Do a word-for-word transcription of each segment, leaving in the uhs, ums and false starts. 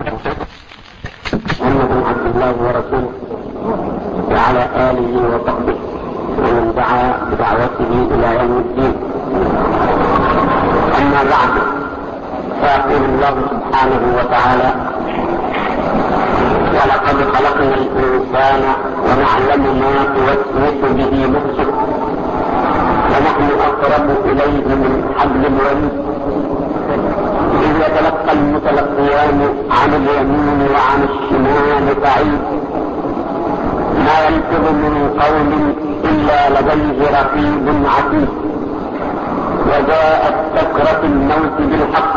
محمد عبد الله ورسوله وعلى آله وصحبه ومن دعا بدعوته إلى يوم الدين. أما بعد، فيقول الله سبحانه وتعالى: ولقد خلقنا الإنسان ونعلم ما توسوس به نفسه ونحن أقرب إليه من حبل الوريد إذ يتلقى المتلقيان عن اليمين وعن الشمال قعيد ما يلفظ من قول إلا لديه رقيب عتيد وجاءت سكرة الموت بالحق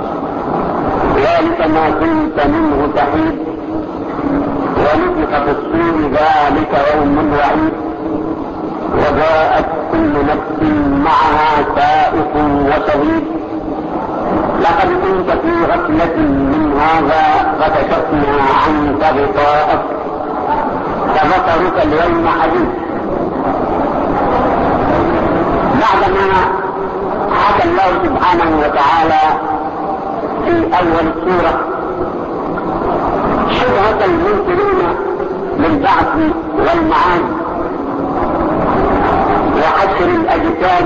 ذلك ما كنت منه تحيد ونفخ في الصور ذلك يوم الوعيد وجاءت كل نفس معها سائق وشهيد لقد كنت في غفلة من هذا فكشفنا عنك غطاءك فبصرك اليوم حديد. بعدما حكى الله سبحانه وتعالى في أول السورة شبهة المنكرين للبعث والمعاد وحشر الأجساد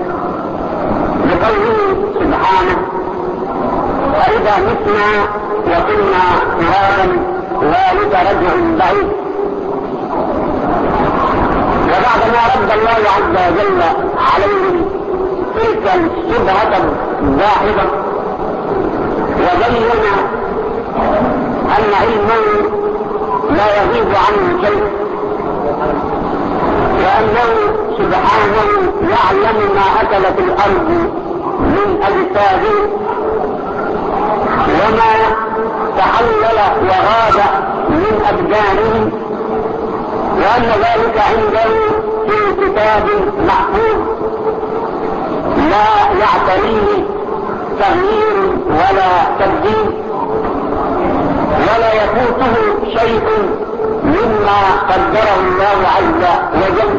بقوله سبحانه: فإذا متنا وكنا ترابا ذلك رجع بعيد. وبعدما رد الله عز وجل عليهم تلك الشبهة الباحثة وبين أن علمه لا يغيب عنه شيء وأنه سبحانه يعلم ما أكلت الأرض من أجساده وما تحلل وغاب من أبدانهم وأن ذلك عنده في كتاب محفوظ لا يعتريه تغيير ولا تبديل ولا يفوته شيء مما قدره الله عز وجل.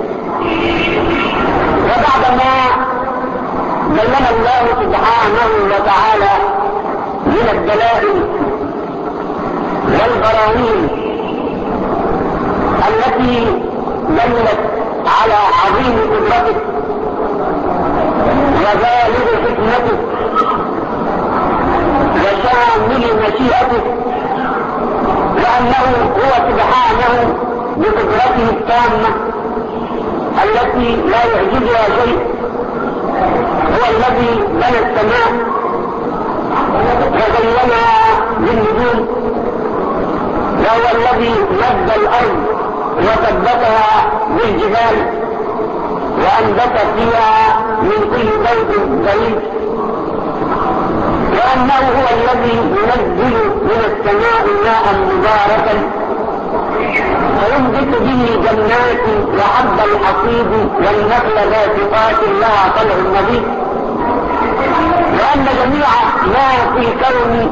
وبعدما بين الله سبحانه وتعالى من الدلائل والبراهين التي دلت على عظيم قدرته وبالغ حكمته وشامل مشيئته وأنه هو سبحانه بقدرته التامة التي لا يعجزها شيء هو الذي بنى السماء وزينها بالنجوم وهو الذي مد الأرض وثبتها بالجبال وأنبت فيها من كل زوج بريد وأنه هو الذي ينزل من السماء ماء مباركا فينبت به جنات وحب الحصيد والنخل باسقات لها طلع نضيد وأن جميع ما في الكون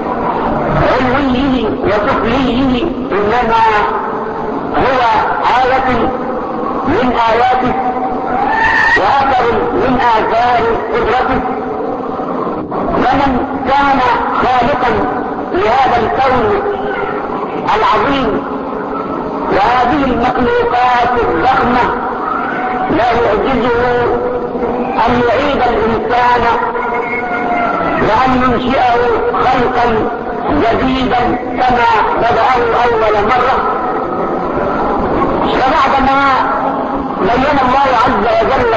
علويه وسفليه إنما هو آية من آياته وأثر من آثار قدرته. ومن كان خالقا لهذا الكون العظيم وهذه المخلوقات الضخمة لا يعجزه أن يعيد الإنسان وأن ينشئه خلقا جديدا كما بدأه أول مرة. وبعدما بين الله عز وجل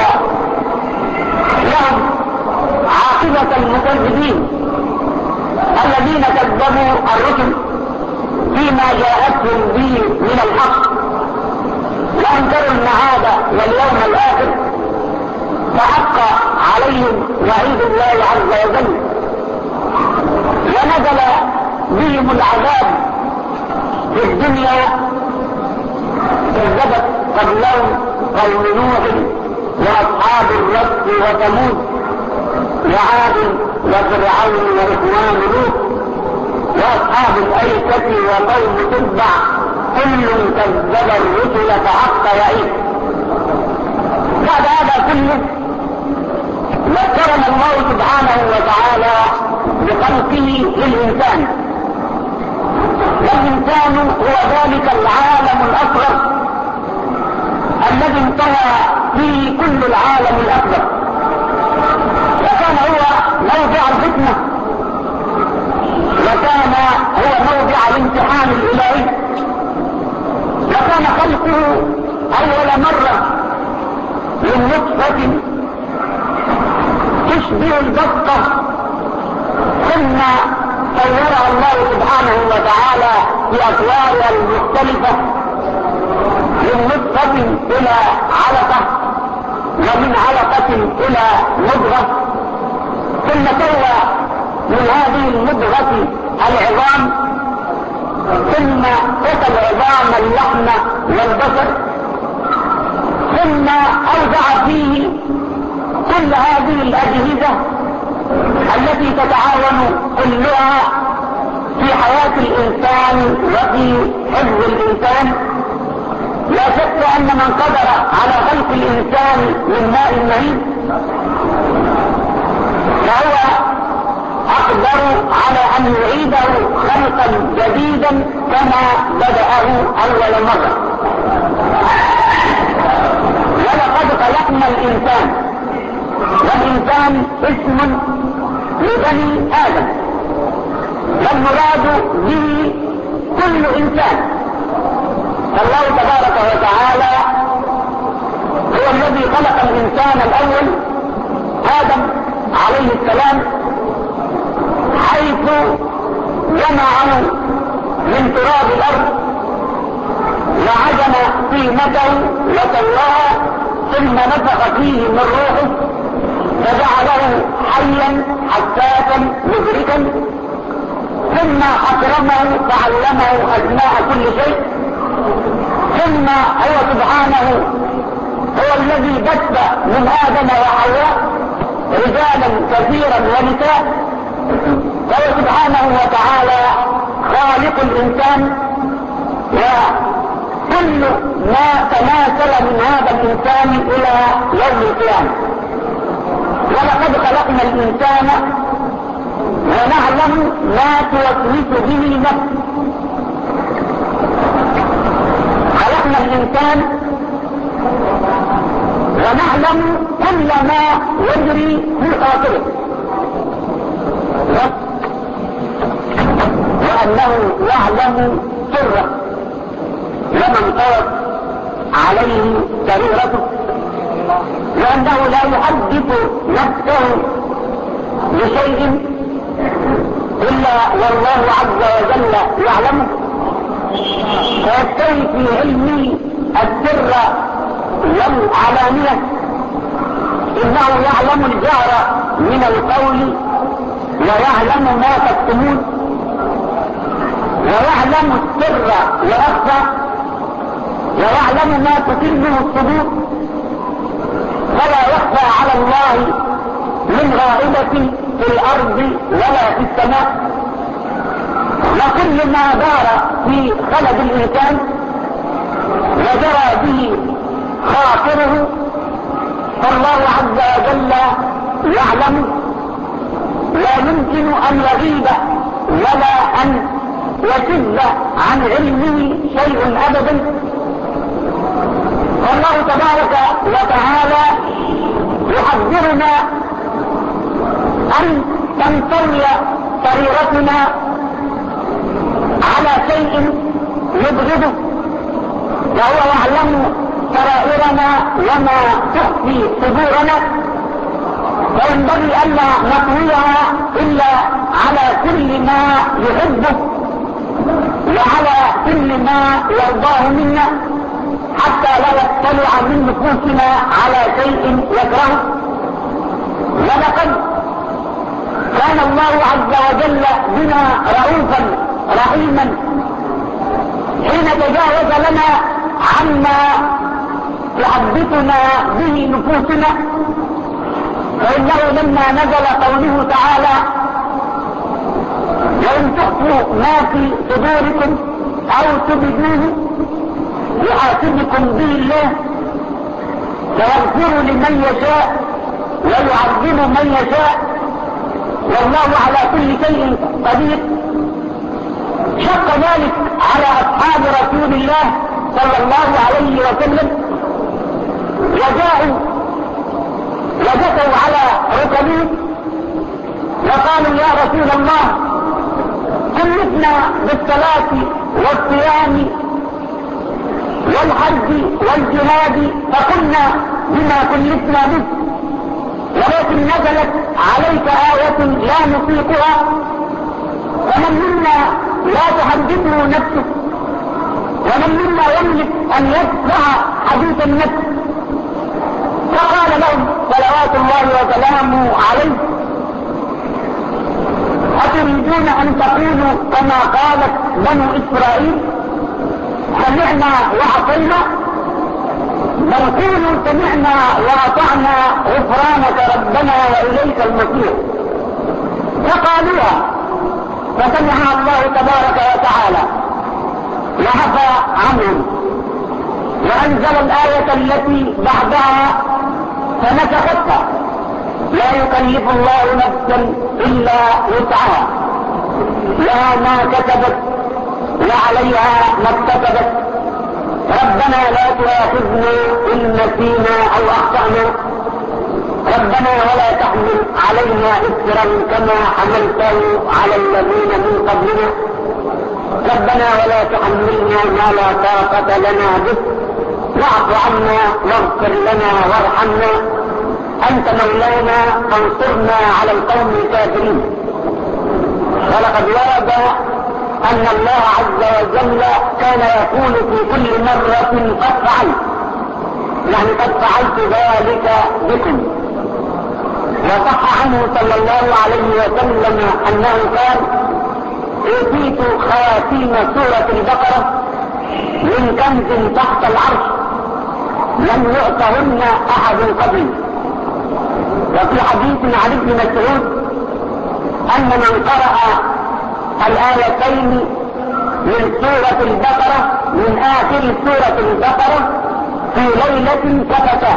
لهم عاقبة المكذبين الذين كذبوا الرسل فيما جاءتهم به من الحق وأنكروا المعاد واليوم الآخر فحق عليهم وعيد الله عز وجل ونزل بهم العذاب في الدنيا. كذبت قبلهم قوم نوح وأصحاب الرس وثمود وعاد وفرعون وإخوان لوط وأصحاب الأيكة وقوم تبع كل كذب الرسل فحق وعيد. بعد هذا كله ذكرنا الله سبحانه وتعالى بخلقه للإنسان هو ذلك العالم الأصغر الذي انتهى فيه كل العالم الأكبر، وكان هو موضع الفتنة، وكان هو موضع الامتحان الإلهي، وكان خلقه أول مرة من نطفة تشبه البطة، ثم صورها الله سبحانه وتعالى في أطوارها المختلفة من نطفة إلى علقة، ومن علقة إلى مضغة، ثم سوى من هذه المضغة العظام، ثم كسى العظام اللحم والبشر، ثم أوضع فيه كل هذه الأجهزة التي تتعاون كلها في حياة الإنسان وفي حفظ الإنسان. لا شك أن من قدر على خلق الإنسان من ماء مهين فهو أقدر على أن يعيده خلقا جديدا كما بدأه أول مرة. ولقد خلقنا الإنسان، والإنسان اسم لبني آدم، والمراد به كل إنسان. فالله تبارك وتعالى هو الذي خلق الإنسان الأول آدم عليه السلام، حيث جمعه من تراب الأرض وعجن طينته وسواها، ثم نفخ فيه من روحه فجعله حيا حساسا مدركا، ثم أكرمه فعلمه أسماء كل شيء، ثم هو سبحانه هو الذي بث من آدم وحواء رجالا كثيرا ونساء، وهو سبحانه وتعالى خالق الإنسان، وكل ما تماثل من هذا الإنسان إلى يوم القيامة. ولقد خلقنا الإنسان ونعلم ما توسوس به نفسه. خلقنا الإنسان ونعلم كل ما يجري في خاطره، وأنه يعلم سره ومن طوت عليه سريرته، وأنه لا يحدث نفسه بشيء إلا والله عز وجل يعلمه، ويستوي في علمه السر والعلانية. إنه يعلم الجهر من القول ويعلم ما تكتمون، ويعلم السر ويخفى، ويعلم ما تكنه الصدور، فلا يخفى على الله من غائبة في الأرض ولا في السماء. وكل ما دار في خلق الإنسان وجرى به خاطره فالله عز وجل يعلم، لا يمكن أن يغيب ولا أن يشذ عن علمه شيء أبدا. والله تبارك وتعالى يحذرنا أن تنطوي سريرتنا على شيء يبغضه، وهو يعلم سرائرنا وما تخفي صدورنا، وينبغي ألا نطويها إلا على كل ما يحبه وعلى كل ما يرضاه منا، حتى لا يطلع من نفوسنا على شيء يكرهه. ولقد كان الله عز وجل بنا رؤوفا رحيما حين تجاوز لنا عما تحدثنا به نفوسنا، فإنه لما نزل قوله تعالى وإن تخفوا ما في صدوركم أو تبدوه يحاسبكم به الله فيغفر لمن يشاء ويعذب من يشاء والله على كل شيء قدير. شق ذلك على أصحاب رسول الله صلى الله عليه وسلم، وجاءوا وجثوا على ركبهم وقالوا يا رسول الله كلفنا بالصلاة والصيام والحج والجهاد فقلنا بما كلفنا به، ولكن نزلت عليك آية لا نطيقها، ومن منا لا تحدثه نفسه، ومن منا يملك أن يسمع حديث النفس. فقال لهم صلوات الله وسلامه عليه أتريدون أن تقولوا كما قالت بنو إسرائيل سمعنا وعصينا؟ بل قولوا سمعنا وأطعنا غفرانك ربنا وإليك المصير. فقالوها فسمعها الله تبارك وتعالى وعفى عنهم وأنزل الآية التي بعدها فنسختها لا يكلف الله نفسا إلا وسعها لها ما كسبت وعليها ما اكتسبت ربنا لا تؤاخذنا إن نسينا أو أخطأنا ربنا ولا تحمل علينا إصرا كما حملته على الذين من قبلنا ربنا ولا تحملنا ما لا طاقة لنا به واعف عنا واغفر لنا وارحمنا أنت مولانا فانصرنا على القوم الكافرين. ولقد ورد أن الله عز وجل كان يقول في كل مرة قد فعلت، يعني قد فعلت ذلك بكم. وصح عنه صلى الله عليه وسلم أنه قال أوتيت خواتيم سورة البقرة من كنز تحت العرش لم يؤتهن أحد قبلي. وفي حديث عن ابن مسعود أن من قرأ الآيتين من سورة البقرة من آخر سورة البقرة في ليلة كفتا.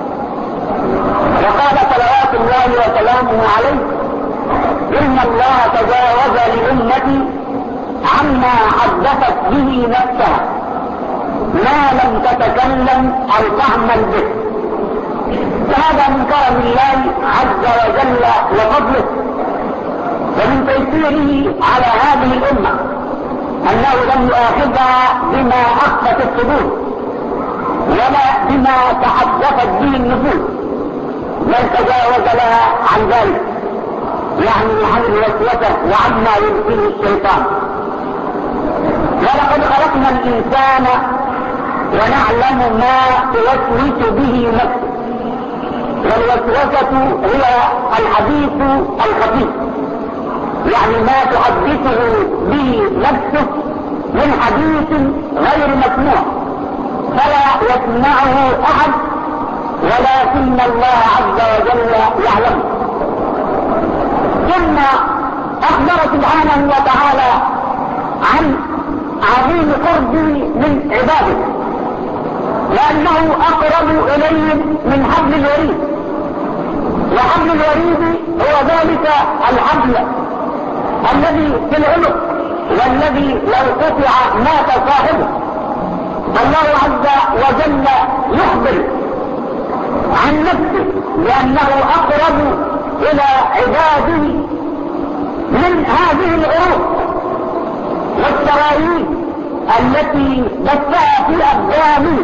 وقال صلوات الله وسلامه عليه إن الله تجاوز لأمتي عما حدثت به نفسها ما لم تتكلم أو تعمل به. فهذا من كرم الله عز وجل وفضله ومن تيسيره على هذه الأمة أنه لم يؤاخذها بما أخفت الصدور ولا بما تحدثت به النفوس، بل تجاوز لها عن ذلك، يعني عن الوسوسة وعما يمكنه الشيطان. ولقد خلقنا الإنسان ونعلم ما توسوس به نفسه، والوسوسة هي الحديث الخفيف، يعني ما تحدثه به نفسه من حديث غير مسموع فلا يسمعه أحد ولكن الله عز وجل يعلم. ثم أخبر سبحانه وتعالى عن عظيم قربه من عباده لأنه أقرب إليهم من حبل الوريد، وحبل الوريد هو ذلك الحبل الذي في العنق والذي لو قطع مات صاحبه. الله عز وجل يخبر عن نفسه لأنه أقرب إلى عباده من هذه العروق والشرايين التي بثها في أبدانه،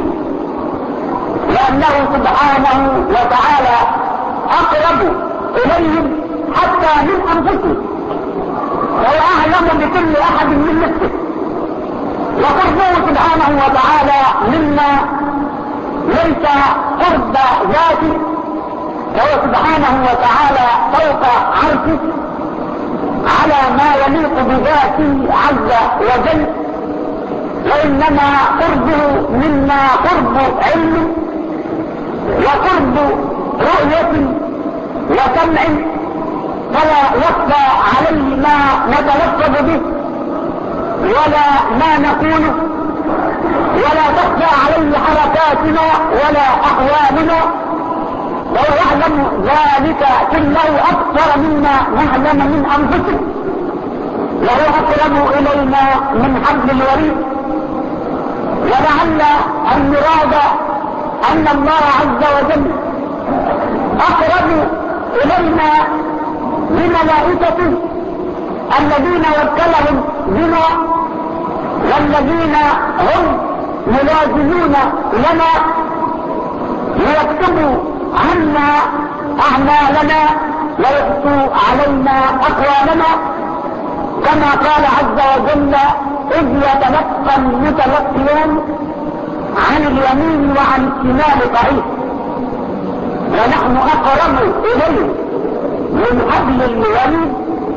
لأنه سبحانه وتعالى أقرب إليهم حتى من أنفسهم، وهو أعلم بكل أحد من نفسه. وقربه سبحانه وتعالى منا ليس قرب ذاته، فهو سبحانه وتعالى فوق عرشه على ما يليق بذاته عز وجل، وإنما قربه منا قرب علم وقرب رؤية وسمع، فلا يخفى عليه ما نتلفظ به ولا ما نقوله، ولا تخفى عليه حركاتنا ولا أحوالنا، وهو يعلم ذلك كله أكثر مما نعلم من أنفسنا. وهو أقرب إلينا من حبل الوريد. ولعل المراد أن الله عز وجل أقرب إلينا بملائكته الذين وكلهم بنا والذين هم ملازمون لنا ليكتبوا عنا أعمالنا ويحصوا علينا أقوالنا، كما قال عز وجل إذ يتلقى المتلقيان عن اليمين وعن الشمال قعيد، ونحن أقرب إليه من حبل الوريد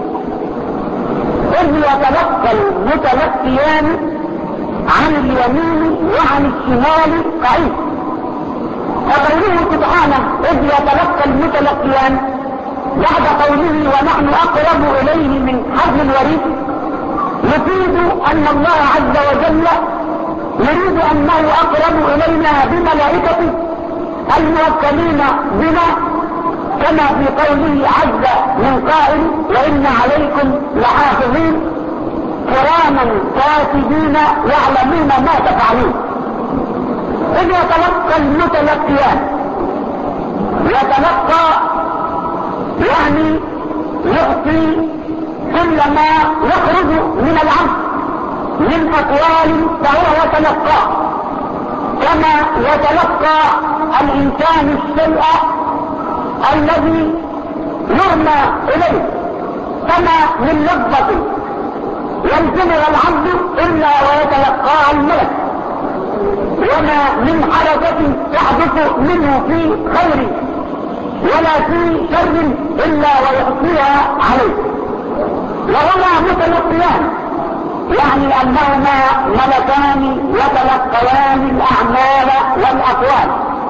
إذ يتلقى المتلقيان عن اليمين وعن الشمال قعيد. وقوله سبحانه إذ يتلقى المتلقيان بعد قوله ونحن أقرب إليه من حبل الوريد يفيد أن الله عز وجل يريد أنه أقرب إلينا بملائكته الموكلين بنا، كما في قوله عز من قائل وإن عليكم لحافظين كراما كاتبين يعلمون ما تفعلون. إذ يتلقى المتلقيان، يتلقى يعني يعطي كل ما يخرج من العبد من أقوال فهو يتلقى، كما يتلقى الإنسان الشيء الذي يرمى إليه، كما من لفظة يلزمها العبد إلا ويتلقاها الملك، وما من حركة تحدث منه في خير ولا في شر إلا ويحصيها عليه. وهما متلقيان يعني أنهما ملكان يتلقيان الأعمال والأقوال،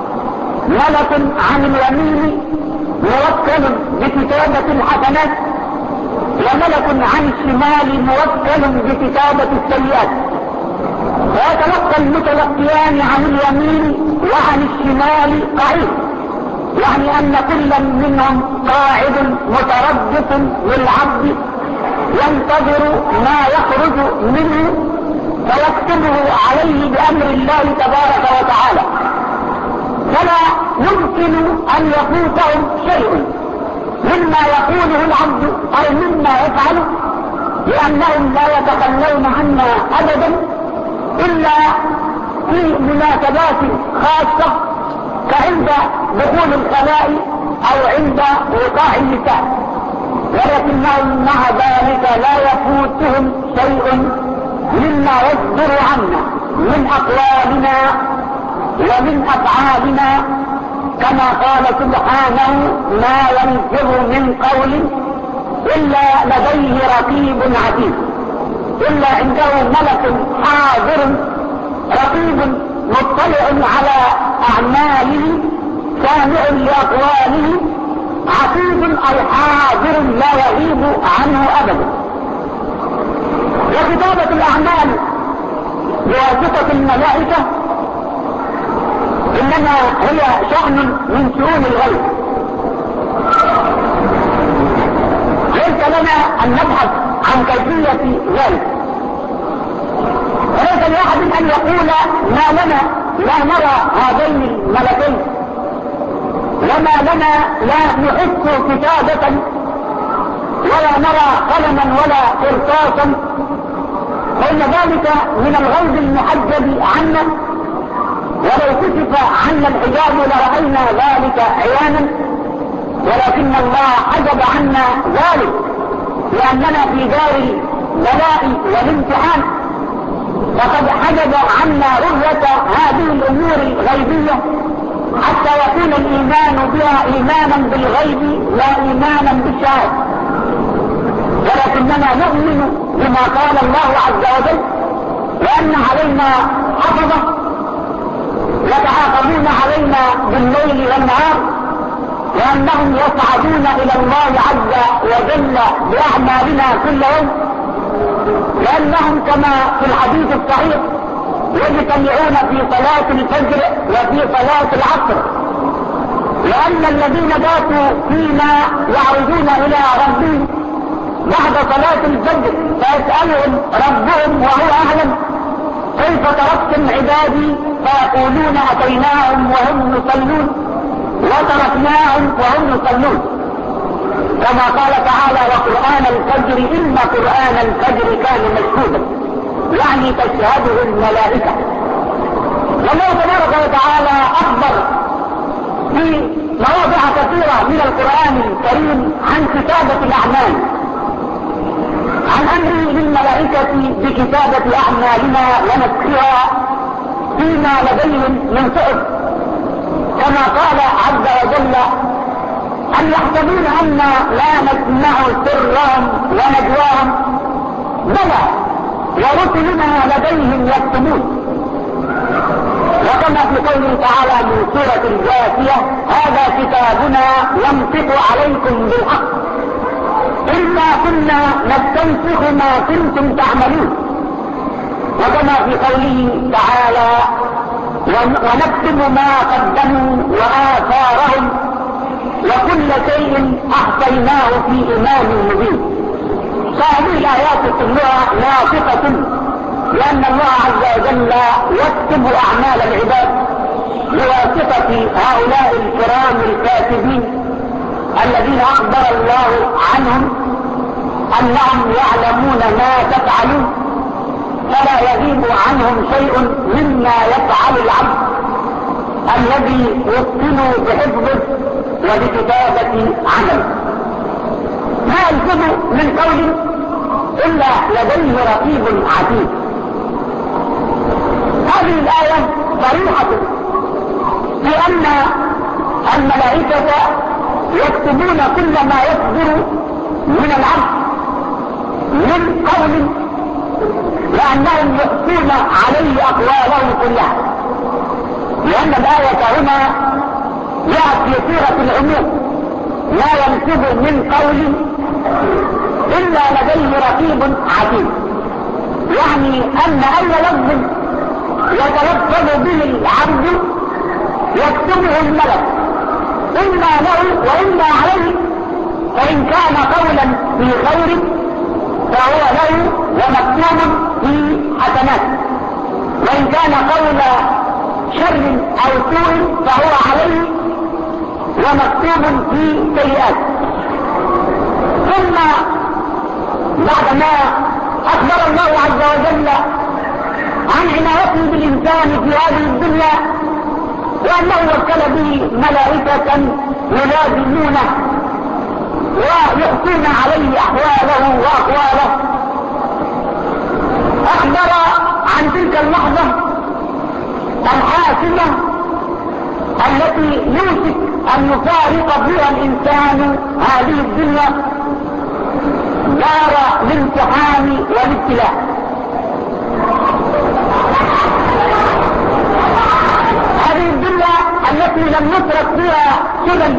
ملك عن اليمين موكل بكتابة الحسنات، وملك عن الشمال موكل بكتابة السيئات. ويتلقى المتلقيان عن اليمين وعن الشمال قعيد، يعني أن كل منهم قاعد متربص للعبد ينتظر ما يخرج منه فيكتبه عليه بأمر الله تبارك وتعالى، فلا يمكن أن يفوتهم شيء مما يقوله العبد أو مما يفعله، لأنهم لا يتخلون عنا أبدا إلا في مناسبات خاصة كعند دخول الخلاء أو عند وقاع النساء، ولكنهم مع ذلك لا يفوتهم شيء مما يصدر عنا من أقوالنا ومن أفعالنا، كما قال سبحانه ما يلفظ من قول إلا لديه رقيب عتيد، إلا عنده ملك حاضر رقيب مطلع على أعماله سامع لأقواله عتيد أي حاضر لا يغيب عنه أبدا. وكتابة الأعمال بواسطة الملائكة إنما هي شأن من شؤون الغيب، ليس لنا أن نبحث عن كيفية ذلك، وليس لأحد أن يقول ما لنا لا نرى هذين الملكين وما لنا لا نحس كتابة ولا نرى قلما ولا قرطاسا، فإن ذلك من الغيب المحجب عنا، ولو كشف عنا الحجاب لرأينا ذلك عيانا، ولكن الله حجب عنا ذلك لأننا في دار البلاء والامتحان، وقد حجب عنا رؤية هذه الأمور الغيبية حتى يكون الإيمان بها إيمانا بالغيب لا إيمانا بالشهادة. ولكننا نؤمن بما قال الله عز وجل وأن علينا حفظة يتعاقبون علينا بالليل والنهار، وأنهم يصعدون إلى الله عز وجل بأعمالنا كل يوم، لأنهم كما في الحديث الصحيح يجتمعون في صلاة الفجر وفي صلاة العصر، لأن الذين باتوا فينا يعودون إلى ربهم بعد صلاة الفجر فيسألهم ربهم وهو أعلم كيف تركتم عبادي فيقولون أتيناهم وهم يصلون وتركناهم وهم يصلون، كما قال تعالى وقرآن الفجر إن قرآن الفجر كان مشهودا، يعني تشهده الملائكة. والله تبارك وتعالى أخبر في مواضع كثيرة من القرآن الكريم عن كتابة الأعمال، عن أمره للملائكة بكتابة أعمالنا ونسخها فيما لديهم من صحف، كما قال عز وجل أن يحسبون أن لا نسمع سرهم ونجواهم بلى ورسلنا لديهم يكتبون. وكما في قوله تعالى من سورة الجاثية هذا كتابنا ينطق عليكم بالحق إنا كنا نستنسخ ما كنتم تعملون. وكما في قوله تعالى ونكتب ما قدموا وآثارهم وكل شيء أحصيناه في إمام مبين. فهذه الآيات كلها ناطقة لأن الله عز وجل يكتب أعمال العباد بواسطة هؤلاء الكرام الكاتبين الذين أخبر الله عنهم أنهم يعلمون ما تفعلون، فلا يغيب عنهم شيء مما يفعل العبد الذي يتقن بحفظه وبكتابة عمله. ما يلفظ من قول إلا لديه رقيب عتيد. هذه الآية صريحة في أن الملائكة يكتبون كل ما يصدر من العبد من قول، لأنهم يحصون عليه أقواله كلها، لأن الآية هنا جاءت في صيغة العموم لا يلفظ من قول إلا لديه رقيب عتيد، يعني أن أي لفظ يتلفظ به العبد يكتبه الملك إما له وإما عليه، فإن كان قولا في خير فهو له ومكتوب في حسنات، وإن كان قول شر أو سوء فهو عليه ومكتوب في سيئات. ثم بعدما أخبر الله عز وجل عن عنايته بالإنسان في هذه الدنيا وأنه وكل به ملائكة يلازمونه ويحكون عليه أحواله وأقواله، أخبر عن تلك اللحظة الحاسمة التي يوشك أن يفارق فيها الإنسان هذه الدنيا دار الامتحان والابتلاء. هذه الدنيا التي لم يترك فيها سدى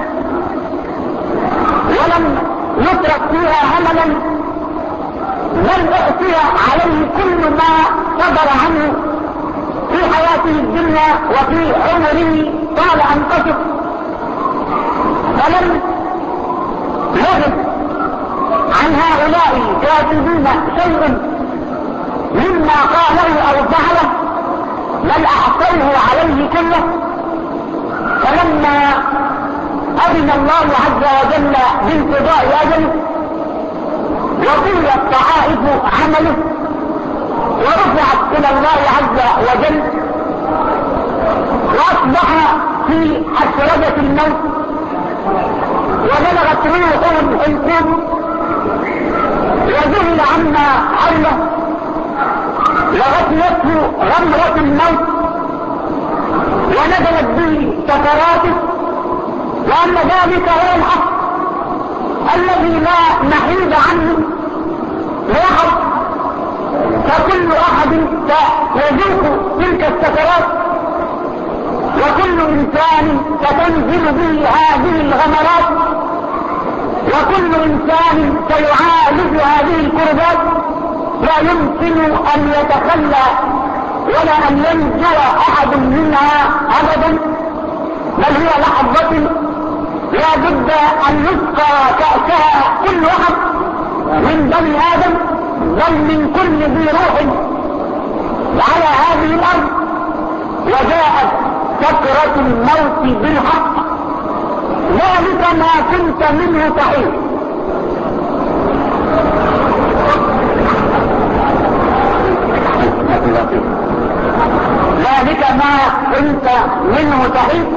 ولم يترك فيها املا، بل اعطي عليه كل ما صدر عنه في حياته الدنيا وفي عمره طال ان قصر، فلم يغب عن هؤلاء كاتبين شيء مما قاله او فعله، بل احصوه عليه كله. فلما اذن الله عز وجل بانقضاء اجله وقيت صحائف عمله ورفعت الى الله عز وجل واصبح في حسرجة الموت وبلغت روحه الحلقوم وذهل عما حوله وغطيته غمرة الموت ونزلت به سكراته، وأن ذلك هو الحق الذي لا محيد عنه لأحد، فكل أحد سيذوق تلك السكرات وكل إنسان ستنزل به هذه الغمرات وكل إنسان سيعالج هذه الكربات، لا يمكن أن يتخلى ولا أن ينجو أحد منها أبدا، بل هي لحظة لا بد أن يسقى كأسها كل واحد من بني آدم بل من كل ذي روح على هذه الأرض، وجاءت سكرة الموت بالحق، ذلك ما كنت منه تحيد. ذلك ما كنت منه تحيد.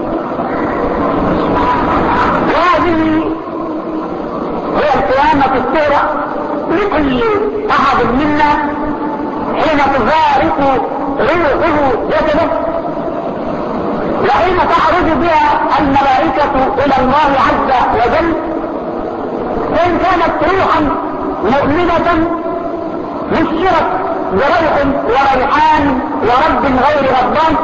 وهذه هي القيامة الصغرى لكل أحد منا حين تفارق روحه جسده، وحين تعرج بها الملائكة إلى الله عز وجل، فإن كانت روحا مؤمنة بشرت بروح وريحان ورب غير غضبان،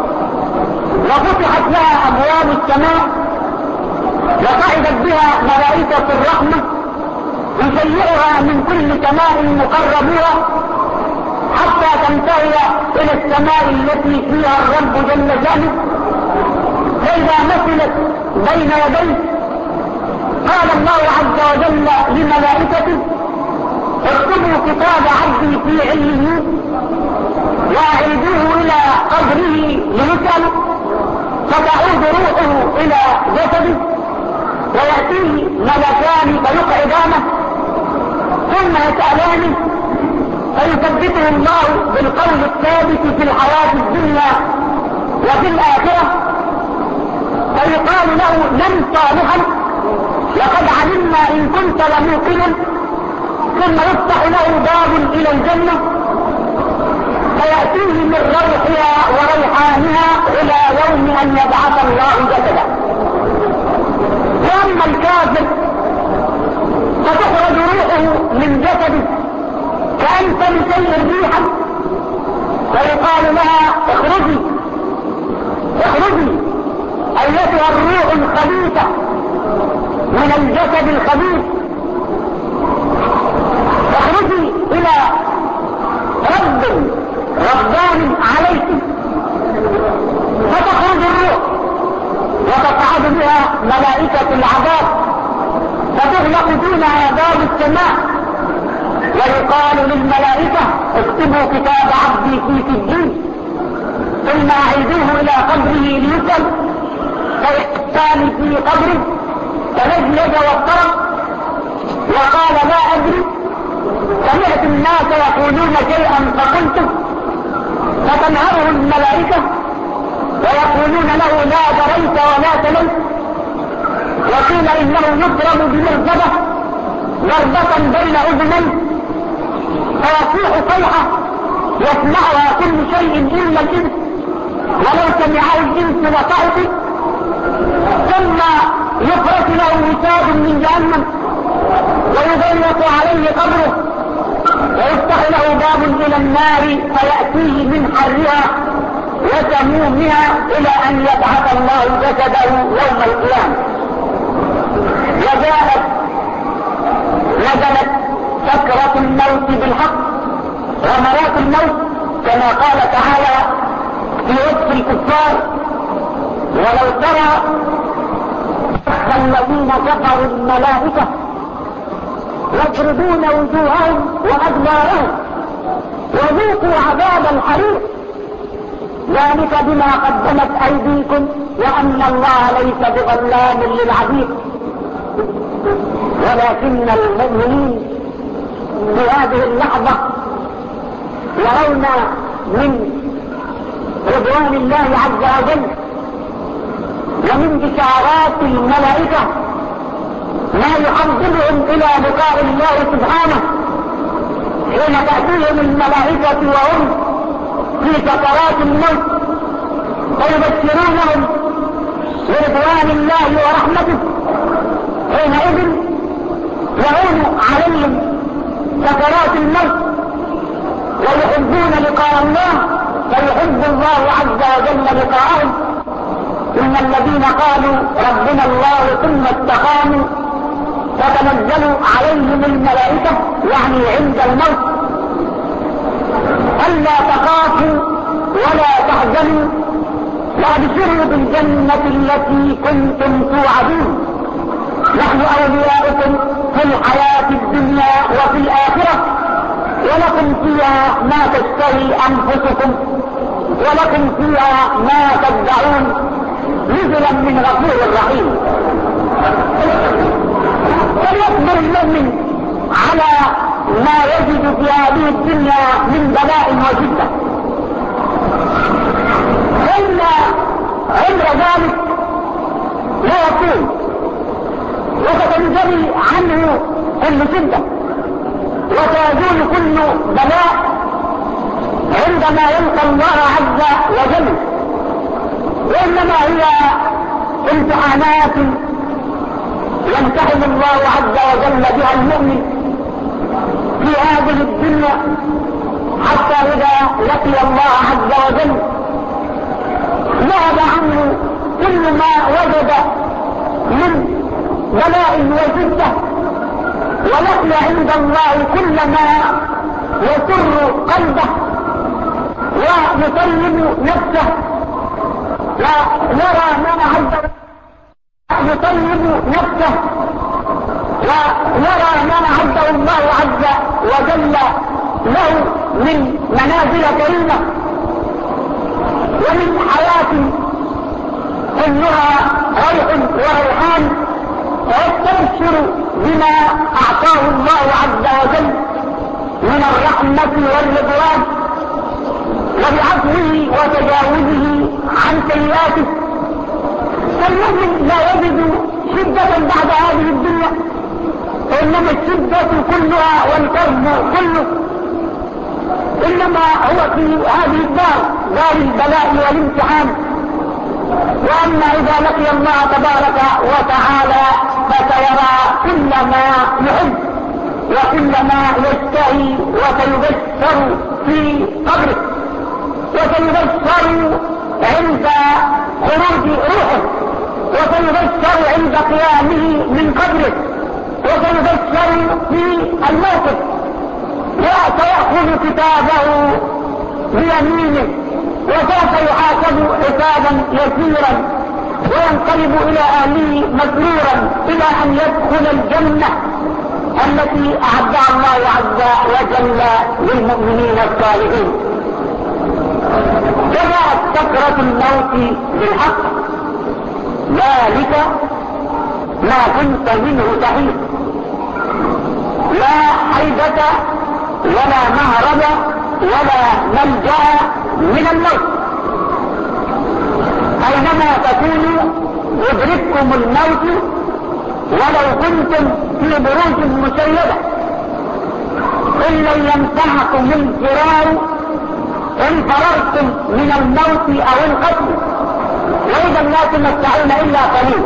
وفتحت لها أبواب السماء، وصعدت بها ملائكة الرحمة يشيعها من كل سماء مقربوها حتى تنتهي إلى السماء التي فيها الرب جل جلاله. فإذا مثلت بين يديه قال الله عز وجل لملائكته: اكتبوا كتاب عبدي في عليين واعيدوه إلى قبره ليسأل، فتعود روحه إلى جسده ويأتيه ملكان فيقعدانه ثم يسألانه، فيثبته الله بالقول الثابت في الحياة الدنيا وفي الآخرة، فيقال له: من صالحا لقد علمنا إن كنت لموقنا، ثم يفتح له باب إلى الجنة فيأتيه من روحها وريحانها إلى يوم أن يبعث الله جسدا. وأما الكافر فتخرج روحه من جسده كأنت بسير ريحا، فيقال لها: اخرجي اخرجي أيتها الروح الخبيثة من الجسد الخبيث، اخرجي إلى رب ربان عليك. فتخرج الروح وتصعد بها ملائكة العذاب، فتغلق دونها باب السماء، ويقال للملائكة: اكتبوا كتاب عبدي في سجين، ثم اعيدوه الى قبره ليسأل، فيحتال في قبره فلجلج واضطرب وقال: لا ادري، سمعت الناس يقولون شيئا فقلته، فتنهره الملائكة ويقولون له: لا دريت ولا تليت. وقيل انه يضرب بمرزبة ضربة بين اذنيه فيصيح صيحة يسمعها كل شيء الا الانس، ولو سمعه الانس لصعقوا. ثم يفرش له وساد من جهنم ويضيق عليه قبره، ويفتح له باب الى النار فيأتيه من حرها وسمومها الى ان يبعث الله جسده يوم القيامة. وجاءت نزلت سكرة الموت بالحق ومرات الموت كما قال تعالى في وصف الكفار: ولو ترى الذين كفروا الملائكة يضربون وجوههم وأدبارهم وذوقوا عذاب الحريق، ذلك بما قدمت أيديكم وأن الله ليس بظلام للعبيد. ولكن المؤمنين في هذه اللحظة يرون من رضوان الله عز وجل ومن بشارات الملائكة ما يحضرهم إلى لقاء الله سبحانه، حين تأتيهم الملائكة وهم في سكرات الموت فيبشرونهم برضوان الله ورحمته. حينئذ يهون عليهم سكرات الموت ويحبون لقاء الله، فيحب الله عز وجل لقاءهم. إن الذين قالوا ربنا الله ثم استقاموا تتنزل عليهم الملائكة يعني عند الموت ألا تخافوا ولا تحزنوا وابشروا بالجنة التي كنتم توعدون نحن أولياؤكم في الحياة الدنيا وفي الآخرة، ولكم فيها ما تشتهي أنفسكم ولكم فيها ما تدعون، نزلا من غفور رحيم. فليصبر المؤمن على ما يجد في هذه الدنيا من بلاء وشدة، فإن عمر ذلك لا يكون، وستنجلي عنه كل شدة وتزول كل بلاء عندما يلقى الله عز وجل، وإنما هي امتحانات يمتحن الله عز وجل بها المؤمن في هذه الدنيا، حتى إذا لقي الله عز وجل ذهب عنه كل ما وجد من بلاء وشدة، ولقي عند الله كل ما يسر قلبه ويطيب نفسه، ويرى ما عز يطيب نفسه ويرى ما أعده الله عز وجل له من منازل كريمة ومن حياة كلها روح وريحان، ويستبشر بما أعطاه الله عز وجل من الرحمة والرضوان وبعفوه وتجاوزه عن سيئاته. فالمؤمن لا يجد شدة بعد هذه الدنيا، وإنما الشدة كلها والكرب كله إنما هو في هذه الدار، دار البلاء والامتحان. وأما إذا لقي الله تبارك وتعالى فسيرى كل ما يحب وكل ما يشتهي، وسيبشر في قبره، وسيبشر عند خروج روحه، وسيبشر عند قيامه من قبره، وسيبشر في الموقف، وسيأخذ كتابه بيمينه، وسوف يحاسب حسابا يسيرا، وينقلب إلى أهله مسرورا إلى أن يدخل الجنة التي أعدها الله عز وجل للمؤمنين الصالحين. جاءت سكرة الموت بالحق، ذلك ما كنت منه تحيد، لا حيدة ولا مهرب ولا ملجأ من الموت، أينما تكونوا يدرككم الموت ولو كنتم في بروج مشيدة، إن لم يمسحكم الفرار إن فررتم من الموت أو القتل، وإذا لا تمتعون إلا قليل.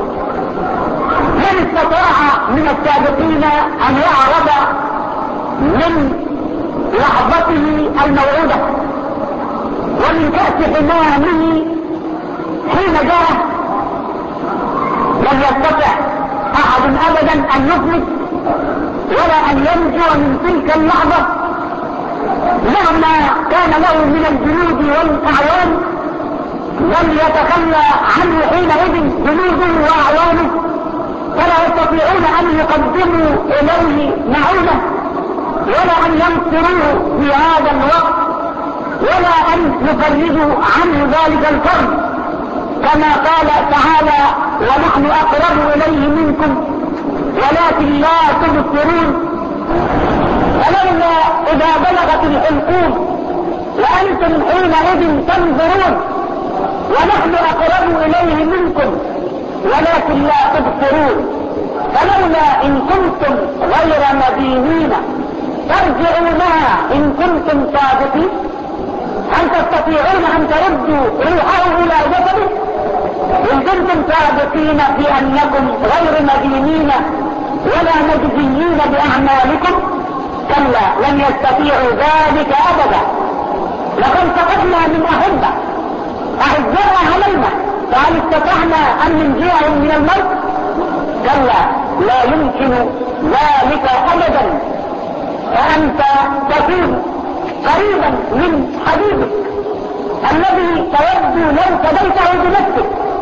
من استطاع من السابقين أن يعرض من لحظته الموعودة ومن كأس حمامه حين جاء، لم يستطع أحد أبدا أن يفلت ولا أن ينجو من تلك اللحظة، مهما كان له من الجنود والأعوان لم يتخلى عنه حينئذ جنوده وأعوانه، فلا يستطيعون أن يقدموا إليه معونة ولا أن ينصروه في هذا الوقت ولا أن يفرجوا عنه ذلك الكرب، كما قال تعالى: ونحن أقرب إليه منكم ولكن لا تبصرون. فلولا إذا بلغت الحلقوم وأنتم حينئذ تنظرون ونحن أقرب إليه منكم ولكن لا تبصرون، فلولا إن كنتم غير مدينين ترجعونها إن كنتم صادقين. هل تستطيعون أن تردوا روحه إلى جسده إن كنتم صادقين في أنكم غير مدينين ولا مجزيين بأعمالكم؟ كلا، لن يستطيعوا ذلك أبدا. لقد فقدنا من أحبة أعزاء علينا، فهل استطعنا أن ننجيهم من الموت؟ كلا، لا يمكن ذلك أبدا. فأنت تكون قريبا من حبيبك الذي تود لو فديته بنفسك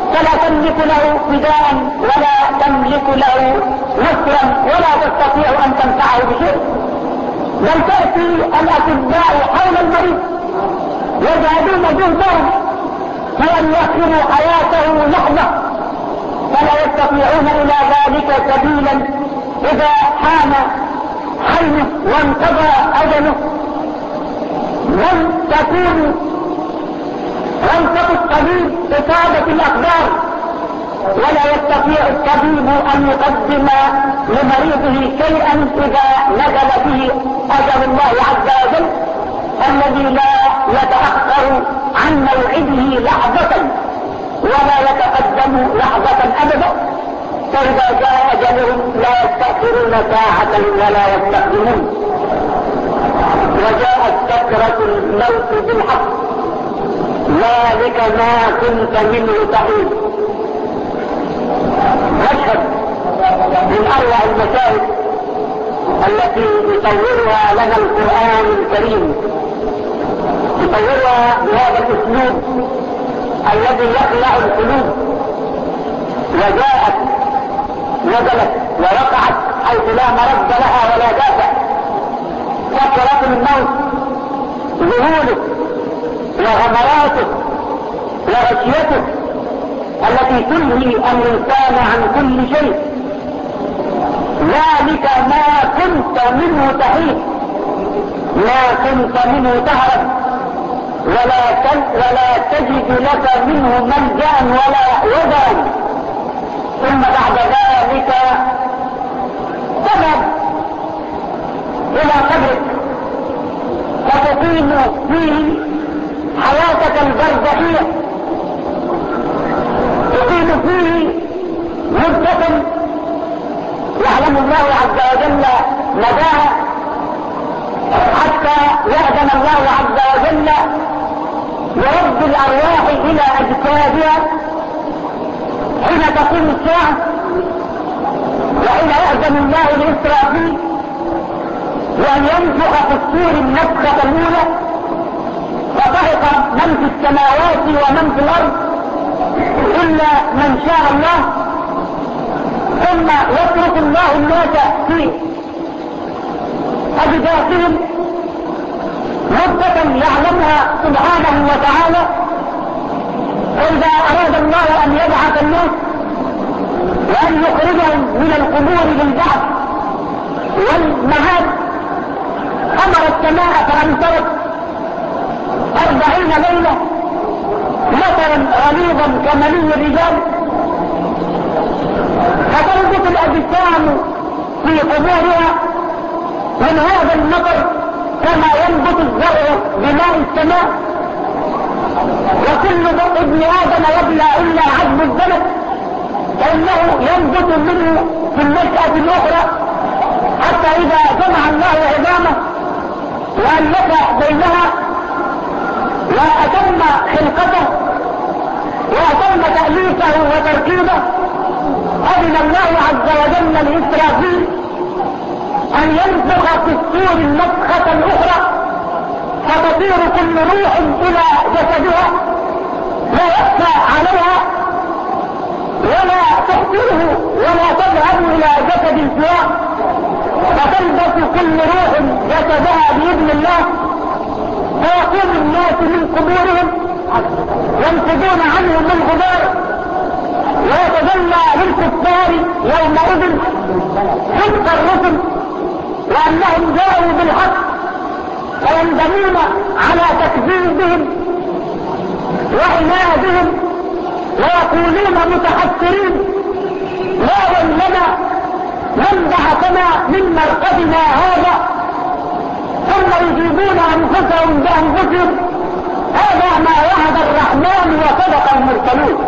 فلا تملك له فداء ولا تملك له نصرا ولا تستطيع ان تنفعه بشيء. بل تأتي الأطباء حول المريض يجعلون جهدهم في أن يأخروا حياته لحظة، فلا يستطيعون إلى ذلك سبيلا إذا حان حينه وانقضى أجله. لن تكون غلطة الطبيب إصابة الأقدار، ولا يستطيع الطبيب أن يقدم لمريضه شيئا إذا نزل به أجل الله عز وجل الذي لا يتأخر عن موعده لحظة ولا يتقدم لحظة أبدا. فإذا جاء أجلهم لا يستأخرون ساعة ولا يستقدمون. وجاءت سكرة الموت بالحق ذلك ما كنت منه تحيد. مشهد من اروع المشاهد التي يصورها لنا القرآن الكريم، يصورها بهذا الاسلوب الذي يخلع القلوب. وجاءت نزلت ووقعت حيث لا مرد لها ولا دافع. سكرة الموت، ذهوله وغمراته وغشيته التي تلهي الانسان عن كل شيء. ذلك ما كنت منه تحيد، ما كنت منه تهرب، ولا ولا تجد لك منه ملجا ولا وزرا. ثم بعد ذلك تذهب الى قبرك فتقيم فيه حياتك البرزخية، تقيم فيه مدة يعلم الله عز وجل مداها حتى يأذن الله عز وجل برد الأرواح إلى أجسادها حين تقوم الساعة، وحين يأذن الله لإسرافيل وأن ينفخ في الصور النفخة الأولى فطرق من في السماوات ومن في الأرض إلا من شاء الله، ثم يترك الله الناس في أجداثهم مدة يعلمها سبحانه وتعالى. وإذا أراد الله أن يبعث الناس وأن يخرجهم من القبور للبعث والمعاد أمر السماء فأمطرت أربعين ليلة مطرا غليظا كمني الرجال، فتنبت الأجسام في قبورها من هذا المطر كما ينبت الزرع بماء السماء. وكل ابن آدم يبلى إلا عظم الزلط فإنه ينبت منه في النشأة الأخرى حتى إذا جمع الله عظامه وألف بينها وأتم خلقته وأتم تأليفه وتركيبه، أذن الله عز وجل لإسرافيل أن ينفخ في الصور النفخة الأخرى فتطير كل روح إلى جسدها لا يخفى عليها ولا تحصره ولا تذهب إلى جسد سواه، فتلبس كل روح جسدها بإذن الله، فيقوم الناس من قبورهم ينفذون عنهم الغبار، ويتجلى للكفار يومئذ صدق الرسل وأنهم جاءوا بالحق، فيندمون على تكذيبهم وعنادهم ويقولون متحسرين لا ويلنا من بعثنا من مرقدنا هذا، ثم يجيبون أنفسهم بأنفسهم هذا ما وعد الرحمن وصدق المرسلون.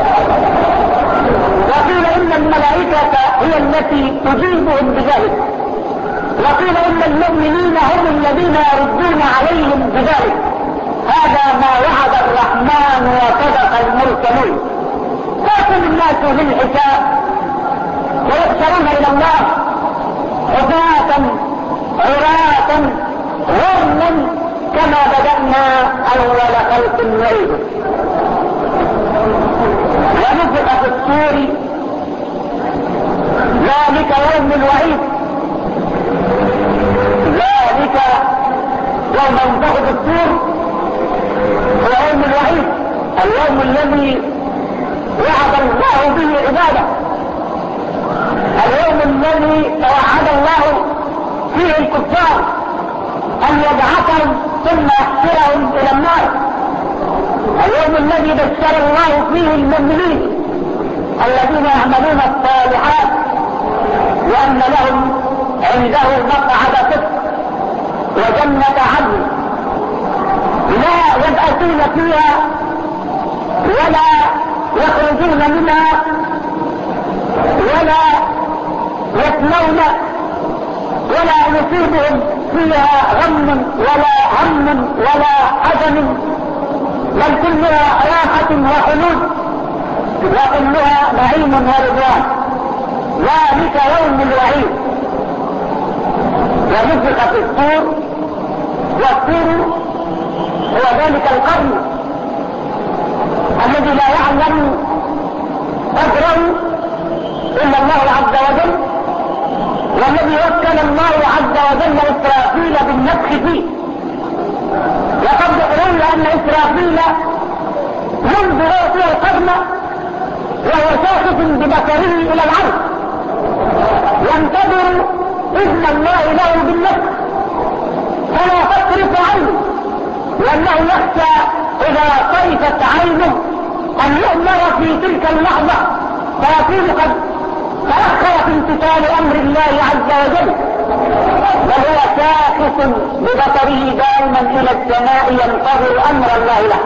وقيل إن الملائكة هي التي تجيبهم بذلك، وقيل إن المؤمنين هم الذين يردون عليهم بذلك. هذا ما وعد الرحمن وصدق المرسلون. فيقوم الناس للحساب ويحشرون إلى الله حفاة عراة غرلا كما بدأنا أول خلق نعيده. ونفخ في الصور ذلك يوم الوعيد. ذلك يوم ينفخ في الصور هو يوم الوعيد، اليوم الذي وعد الله به عباده، اليوم الذي توعد الله فيه الكفار ان يبعثهم ثم يحشرهم الى النار، اليوم الذي بشر الله فيه المؤمنين الذين يعملون الصالحات وان لهم عنده مقعد صدق وجنة عدن لا يبأسون فيها ولا يخرجون منها ولا يسمون ولا يصيبهم فيها غم ولا هم ولا حزن، بل كلها راحة وخلود وكلها نعيم ورضوان. ذلك يوم الوعيد. ونفخ في الصور، والصور هو ذلك القرن الذي لا يعلم قدره الا الله عز وجل، والذي وكل الله عز وجل اسرافيل بالنفخ فيه. وقد روي ان اسرافيل منذ رؤية القرن وهو شاخص ببصره الى العرش ينتظر اذن الله له بالنفخ فلا تصرف عنه، لانه يخشى اذا طيفت عينه ان يؤمر في تلك اللحظة فيكون قد تأخر في امتثال امر الله عز وجل، وهو شاخص ببصره دائما الى السماء ينتظر امر الله له.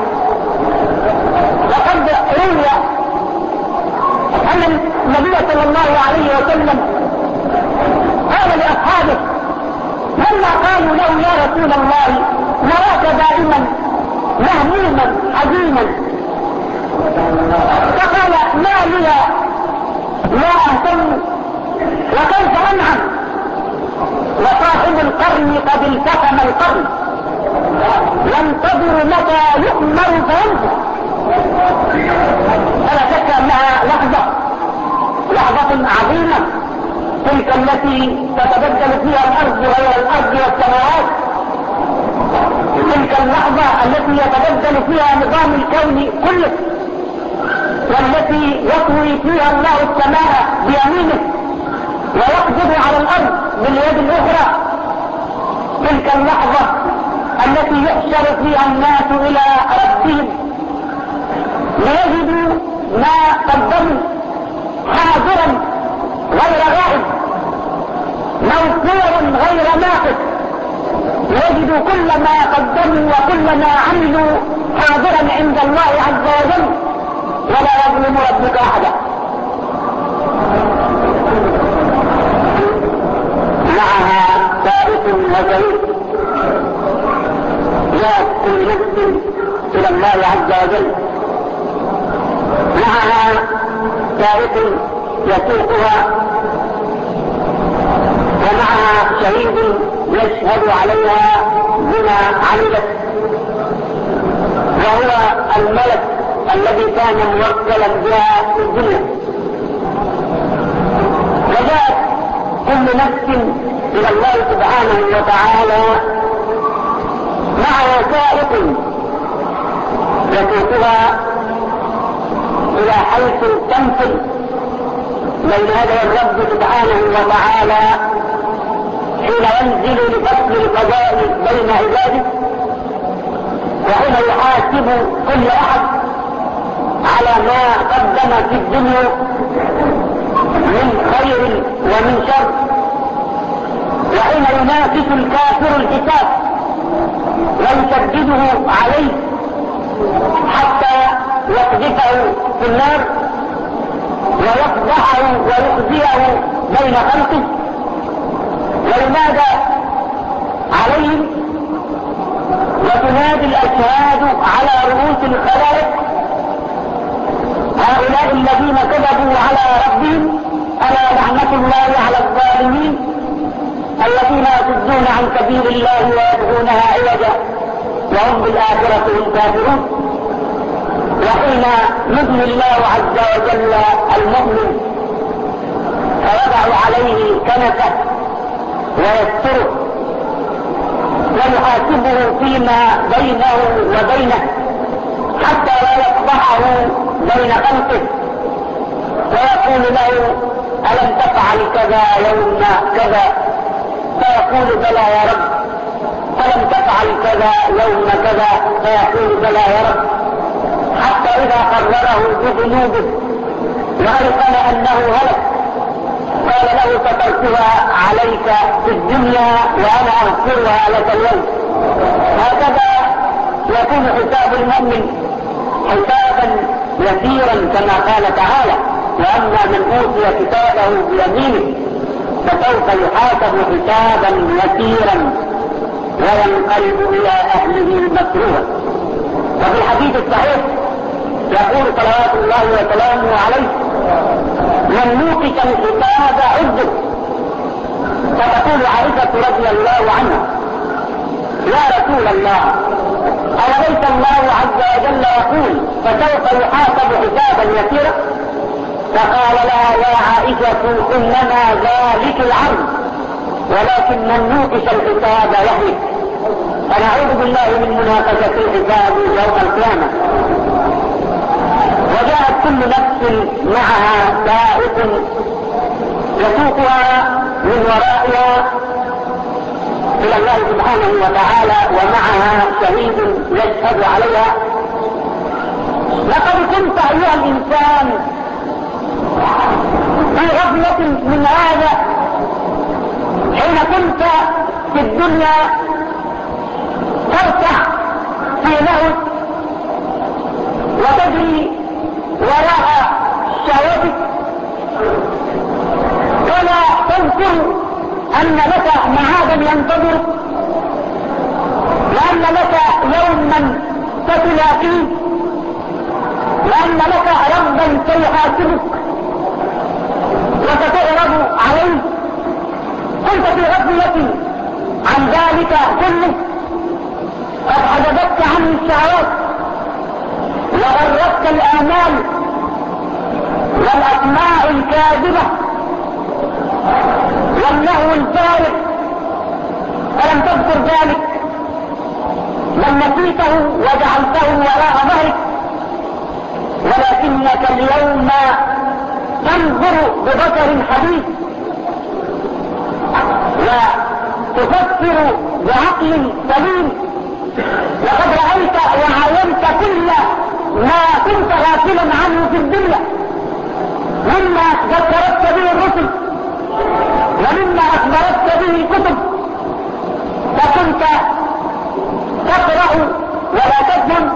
وقد روي ان النبي صلى الله عليه وسلم قال لاصحابه لما قالوا له يا رسول الله نراك دائما مهموما حزينا، فقال ما لي لا اهتم وكيف انعم وصاحب القرن قد التقم القرن ينتظر متى يؤمر فينفذ. فلا شك انها لحظة لحظة عظيمة، تلك التي تتبدل فيها الارض غير الارض والسماوات، تلك اللحظة التي يتبدل فيها نظام الكون كله، والتي يطوي فيها الله السماء بيمينه ويقبض على الارض باليد الاخرى، تلك اللحظة التي يحشر فيها الناس الى ربهم ليجدوا ما قدموا حاضرا غير غائب موفورا غير ناقص، يجدوا كل ما قدموا وكل ما عملوا حاضرا عند الله عز وجل ولا يظلم ربك احدا. معها سائق وشهيد جاءت كل نفس الى الله عز وجل، معها سائق يسوقها ومعها شهيد يشهد عليها بما عملت، وهو الملك الذي كان موكلا بها في الدنيا. وجاءت كل نفس الى الله سبحانه وتعالى معها سائق يسوقها الى حيث تنفذ بين يدي الرب سبحانه وتعالى حين ينزل لفصل القضاء بين عباده، وحين يحاسب كل احد على ما قدم في الدنيا من خير ومن شر، وحين ينافس الكافر الحساب ويسدده عليه حتى يقذفه في النار ويفضحه ويخزيه بين خلقه وينادى عليهم وتنادي الاشهاد على رؤوس الخلائق هؤلاء الذين كذبوا على ربهم الا لعنة الله على الظالمين الذين يصدون عن سبيل الله ويبغونها عوجا وهم بالاخرة هم كافرون. وحين يبني الله عز وجل المؤمن فيضع عليه كنفه ويستره ويحاسبه فيما بينه وبينه حتى لا يفضحه بين خلقه ويقول له ألم تفعل كذا يوم كذا؟ فيقول بلى يا رب. ألم تفعل كذا يوم كذا؟ فيقول بلى يا رب. حتى إذا قرره بذنوبه وأيقن أنه هلك قال له ستركها عليك في الدنيا وأنا أغفرها لك اليوم. هكذا يكون حساب المؤمن حسابا يسيرا كما قال تعالى: وأما من أوتي كتابه بيمينه فسوف يحاسب حسابا يسيرا وينقلب إلى أهله مسرورا. وفي الحديث الصحيح يقول صلوات الله وسلامه عليه: من نوقش الحساب عذب. فتقول عائشة رضي الله عنها: يا رسول الله، أوليس الله عز وجل يقول فسوف يحاسب حسابا يسيرا؟ فقال لها: يا عائشة إنما ذلك العرض، ولكن من نوقش الحساب يهلك. فنعوذ بالله من مناقشة الحساب يوم القيامة. وجاءت كل نفس معها سائق يسوقها من ورائها إلى الله سبحانه وتعالى ومعها شهيد يشهد عليها. لقد كنت أيها الإنسان في غفلة من هذا حين كنت في الدنيا ترتع في لهو وتجري وراء شهوتك ولا تذكر أن لك معادا ينتظرك، وأن لك يوما ستلاقيه، وأن لك ربا سيحاسبك وستعرض عليه. كنت في غفلة عن ذلك كله، قد حجبتك عن الشهوات وغرتك الآمال والأطماع الكاذبة واللهو الفارغ، فلم تذكر ذلك بل نسيته وجعلته وراء ظهرك. ولكنك اليوم تنظر ببصر حديث وتفكر بعقل سليم، لقد رأيت وعاينت كل ما كنت غافلا عنه في الدنيا مما ذكرتك به الرسل ومما أخبرتك به الكتب، فكنت تقرأ ولا تفهم،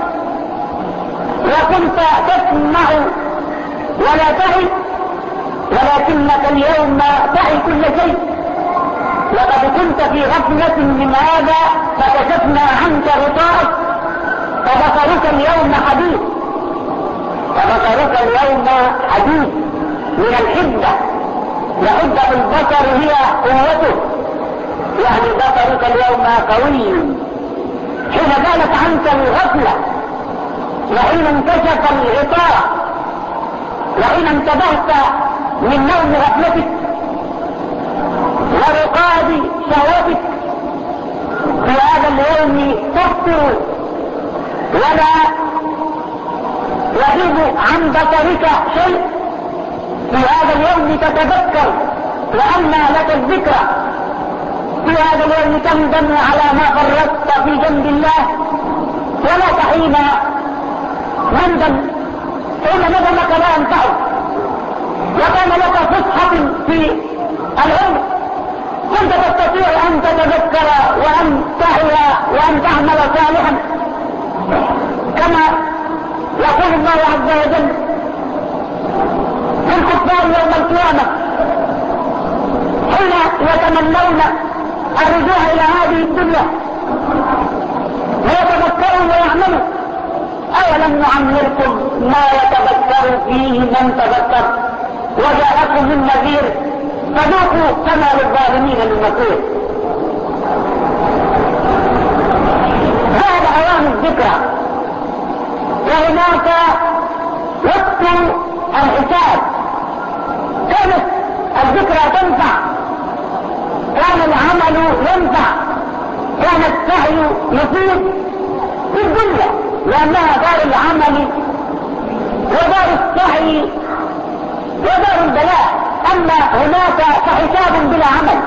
وكنت تسمع ولا تعي، ولكنك اليوم تعي كل شيء. لقد كنت في غفلة من هذا فكشفنا عنك غطاءك فبصرك اليوم حديث، فبصرك اليوم حديث من الحدة، وحدة البصر هي قوته، يعني بصرك اليوم قوي. حين زالت عنك الغفلة وحين انكشف الغطاء وحين انتبهت من نوم غفلتك ورقاد شهوتك، في هذا اليوم تبصر ولا يغيب عن بصرك شيء. في هذا اليوم تتذكر وأنى لك الذكرى. في هذا اليوم تندم على ما فرطت في جنب الله، ولا تحين ندم حين ندمك لا ينفعك. وكان لك فسحة في العمر كنت تستطيع أن تتذكر وأن تعي وأن تعمل صالحا، كما يقول الله عز وجل للكفار يوم القيامة حين يتمنون الرجوع إلى هذه الدنيا ويتذكروا ويعملوا: أولم نعمركم ما يتذكر فيه من تذكر وجاءكم من نذير فذوقوا فما للظالمين من نصير. هذا أوان الذكرى. وهناك السعي يفيد في الدنيا لأنها دار العمل ودار السعي ودار البلاء، أما هناك فحساب بلا عمل.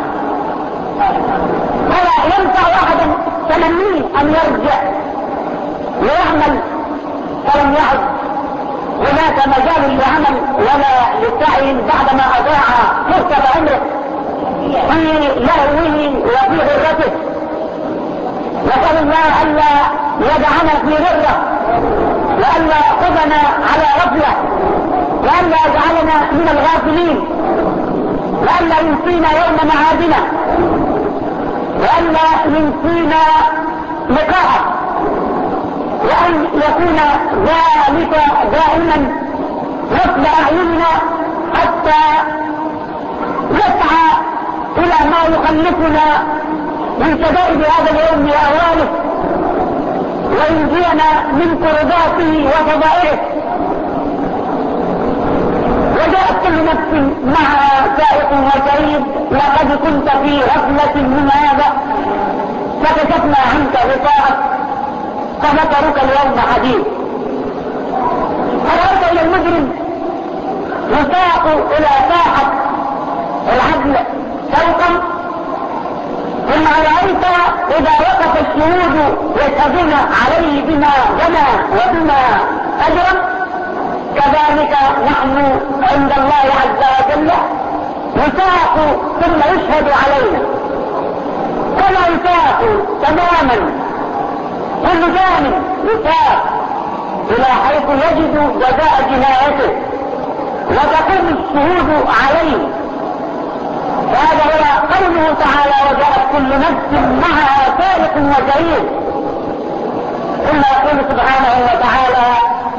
ولا ينفع أحدا تمنيه أن يرجع ويعمل فلم يعد هناك مجال لعمل ولا للسعي بعدما أضاع فرصة عمره في لهوه وفي غرته. نسأل الله ألا يدعنا في غرة وألا يأخذنا على غفلة وألا يجعلنا من الغافلين وألا ينسينا يوم معادنا وألا ينسينا لقاءه وأن يكون ذلك دائما نصب أعيننا حتى نسعى إلى ما يخلفنا من شدائد هذا اليوم وأهواله وينجينا من كرباته وفضائله. وجاءت كل نفس معها سائق وسعيد لقد كنت في غفلة من هذا فكشفنا عنك غطاءك فذكرك اليوم حديث. فرأيت إلى المجرم يساق إلى ساحة العدل سوقا، ثم رأيت إذا وقف الشهود يشهدون عليه بما جنى وبما أجرم، كذلك نحن عند الله عز وجل يساق ثم يشهد علينا كما يساق تماما كل جانب يساق إلى حيث يجد جزاء جنايته وتقوم الشهود عليه. هذا هو قوله تعالى وجاءت كل نفس معها سائق وسعيد. ثم يقول سبحانه وتعالى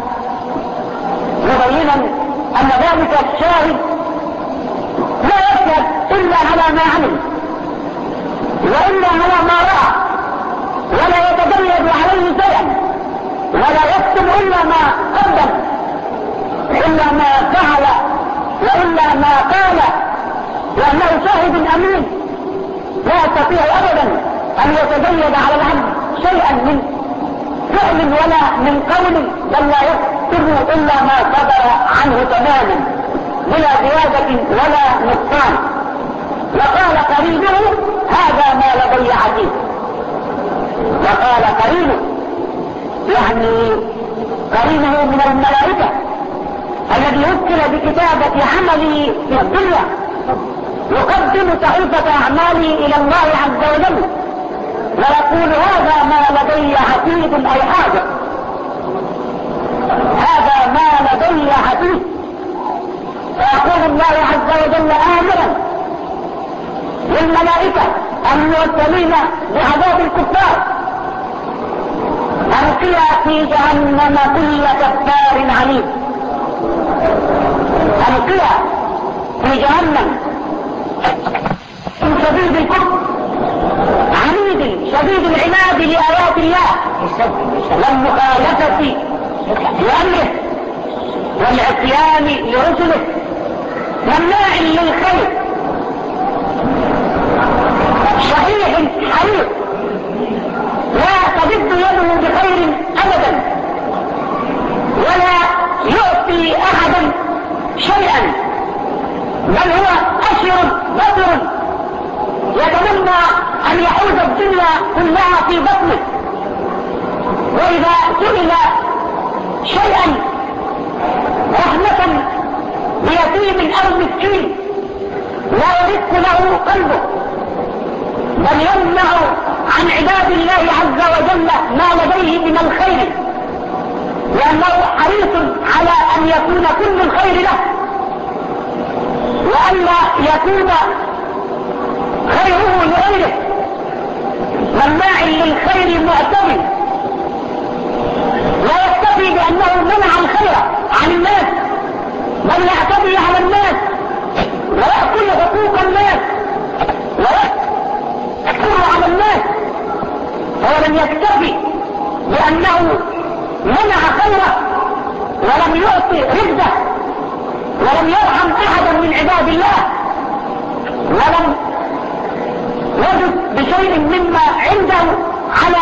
مبينا أن ذلك الشاهد لا يشهد إلا على ما عمل وإلا على ما رأى ولا يتجلد عليه شيئا ولا يكتب إلا ما قدم إلا ما فعل وإلا ما قال، لأنه شاهد أمين لا يستطيع أبدا أن يتجلد على العبد شيئا من فعل ولا من قول، بل لا يكتب إلا ما صدر عنه تماما بلا زيادة ولا نقصان. وقال قرينه هذا ما لدي عتيد. وقال قرينه يعني قرينه من الملائكة الذي وكل بكتابة عمله في الدنيا يقدم صحيفة أعماله إلى الله عز وجل ويقول هذا ما لدي عتيد أي حاجة، هذا ما لدي عتيد. فيقول الله عز وجل آمرا للملائكة الموكلين بعذاب الكفار ألقيا في جهنم كل كفار عنيد. ألقيا في جهنم شديد الكفر عنيد شديد العناد لآيات الله والمخالفة لأمره والعصيان لرسله مناع للخير شحيح حريص لا تجد يده بخير أبدا ولا يعطي أحدا شيئا، بل هو أشر بطر يتمنى أن يحوز الدنيا كلها في بطنه، وإذا سئل شيئا رحمة بيتيم أو مسكين لا يرق له قلبه، بل يمنع عن عباد الله عز وجل ما لديه من الخير، لأنه حريص على أن يكون كل الخير له وألا يكون خيره لغيره. مناع للخير معتدل لا يكتفي بأنه منع الخير عن الناس، بل يعتدي على الناس ويأكل حقوق الناس ويأكل على الناس. هو لم يكتفي بأنه منع خيره ولم يعطي رزقه ولم يرحم أحدا من عباد الله ولم يجد بشيء مما عنده على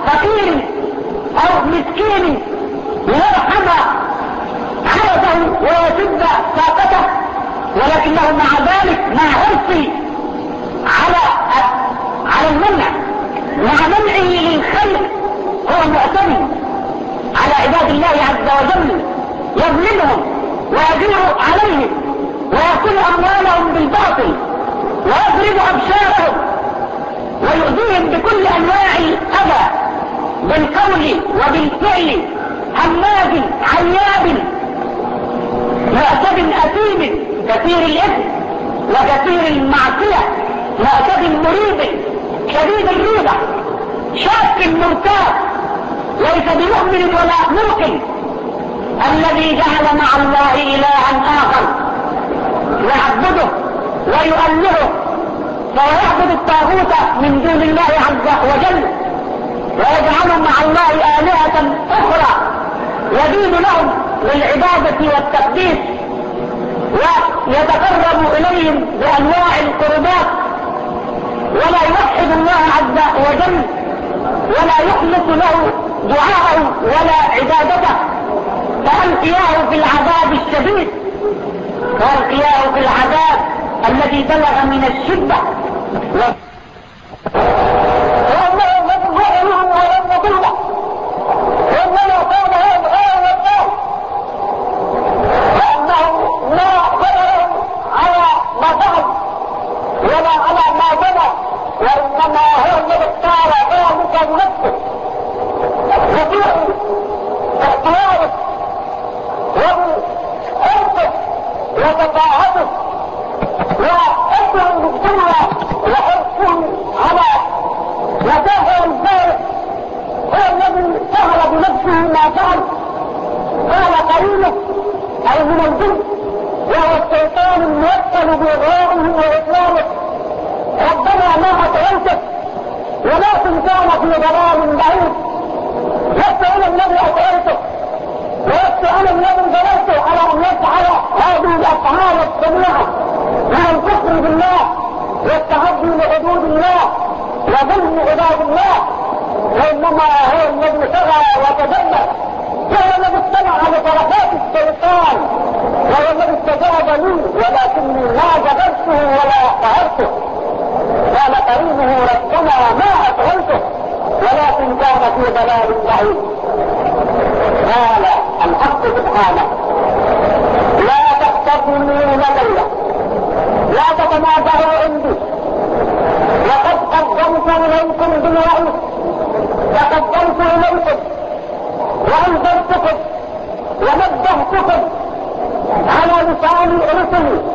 فقير او مسكين ليرحم عرضه ويسد ساقته، ولكنه مع ذلك مع حرصه على على المنع، مع منعه للخير، هو معتمد على عباد الله عز وجل، يظلمهم ويدير عليهم ويأكل أموالهم بالباطل ويضرب أبشارهم ويؤذيهم بكل أنواع الأذى بالقول وبالفعل، هماز عياب معتد أثيم كثير الإثم وكثير المعصية، معتد مريب شديد الريبة شاك مرتاب ليس بمؤمن ولا موقن، الذي جعل مع الله إلها آخر يعبده ويؤلهه، فهو يعبد الطاغوت من دون الله عز وجل ويجعل مع الله آلهة أخرى يدين لهم بالعبادة والتقديس ويتقرب إليهم بأنواع القربات، ولا يوحد الله عز وجل ولا يخلص له دعاءه ولا عبادته، فألقياه في العذاب الشديد، فألقياه في العذاب الذي بلغ من الشدة. وإنما هو الذي اختار ذلك بنفسه بفعله باختياره وبحرصه وتفاهته وحبه بالدنيا وحرصه على متاعه الفارغ، هو الذي فعل بنفسه ما فعل. قال قرينه أي من الجن وهو الشيطان الموكل بإغوائه وإضلاله: ربنا ما أطغيته ولكن كان في ضلال بعيد. لست أنا الذي أطغيته ولست أنا الذي ضللته على أن يفعل هذه الأفعال السميعة من الكفر بالله والتعدي لحدود الله وظلم عباد الله، وإنما هو الذي طغى وتجلى، وهو الذي استمع لطرفات الشيطان، وهو الذي استجاب لي ولكني ما جبرته ولا قهرته. قال قرينه: ربنا ما أطغيته ولكن كان في ضلال بعيد. قال الحق سبحانه: لا تختصموا لدي، لا تتنازعوا عندي، وقد قدمت إليكم بالوعيد، تقدمت إليكم وأنذرتكم ونبهتكم على لسان رسلي